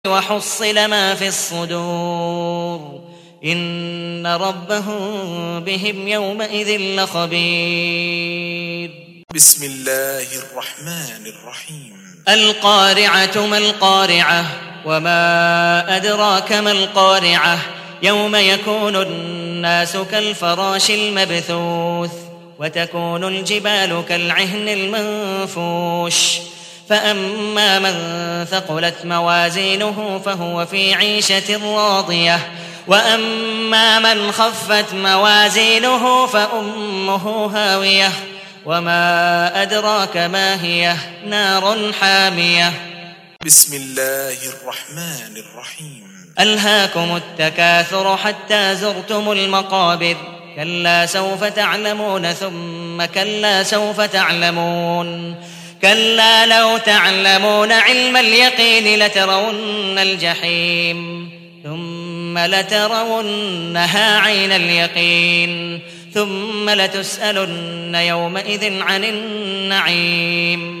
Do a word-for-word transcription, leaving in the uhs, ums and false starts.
وحصل ما في الصدور إن ربهم بهم يومئذ لخبير. بسم الله الرحمن الرحيم. القارعة ما القارعة وما أدراك ما القارعة يوم يكون الناس كالفراش المبثوث وتكون الجبال كالعهن المنفوش فأما من ثقلت موازينه فهو في عيشة راضية وأما من خفت موازينه فأمه هاوية وما أدراك ما هي نار حامية. بسم الله الرحمن الرحيم. ألهاكم التكاثر حتى زرتم المقابر كلا سوف تعلمون ثم كلا سوف تعلمون كلا لو تعلمون علم اليقين لترون الجحيم ثم لترونها عين اليقين ثم لتسألن يومئذ عن النعيم.